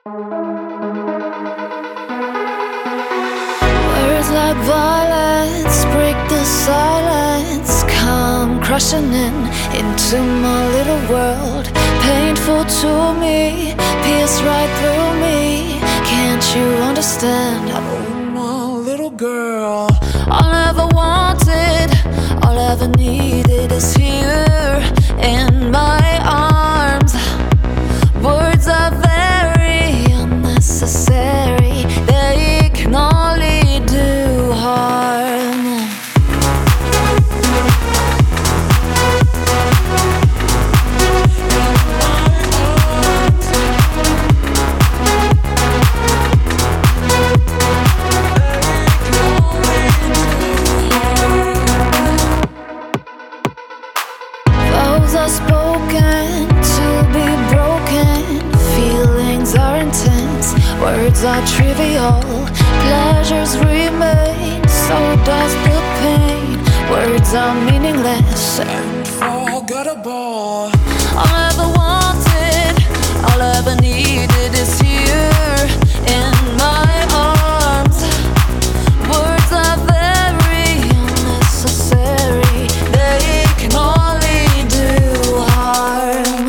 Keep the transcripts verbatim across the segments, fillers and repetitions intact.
Words like violence break the silence, come crashing in into my little world. Painful to me, pierce right through me. Can't you understand? Oh, my little girl. All I ever wanted, all I ever needed is here in my arms. Words are very unnecessary, they can only do harm. Vows are spoken to be broken, feelings are intense, words are trivial, pleasures remain, so does the pain. Words are meaningless and forgettable. All I ever wanted, all I ever needed is here in my arms. Words are very unnecessary, they can only do harm.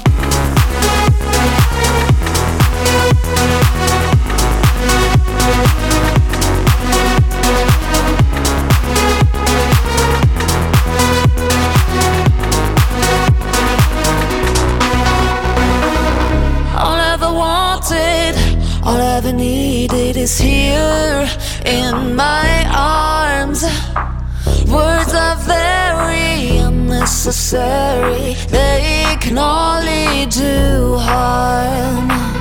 All I ever wanted, all I ever needed is here in my arms. Words are very unnecessary, they can only do harm.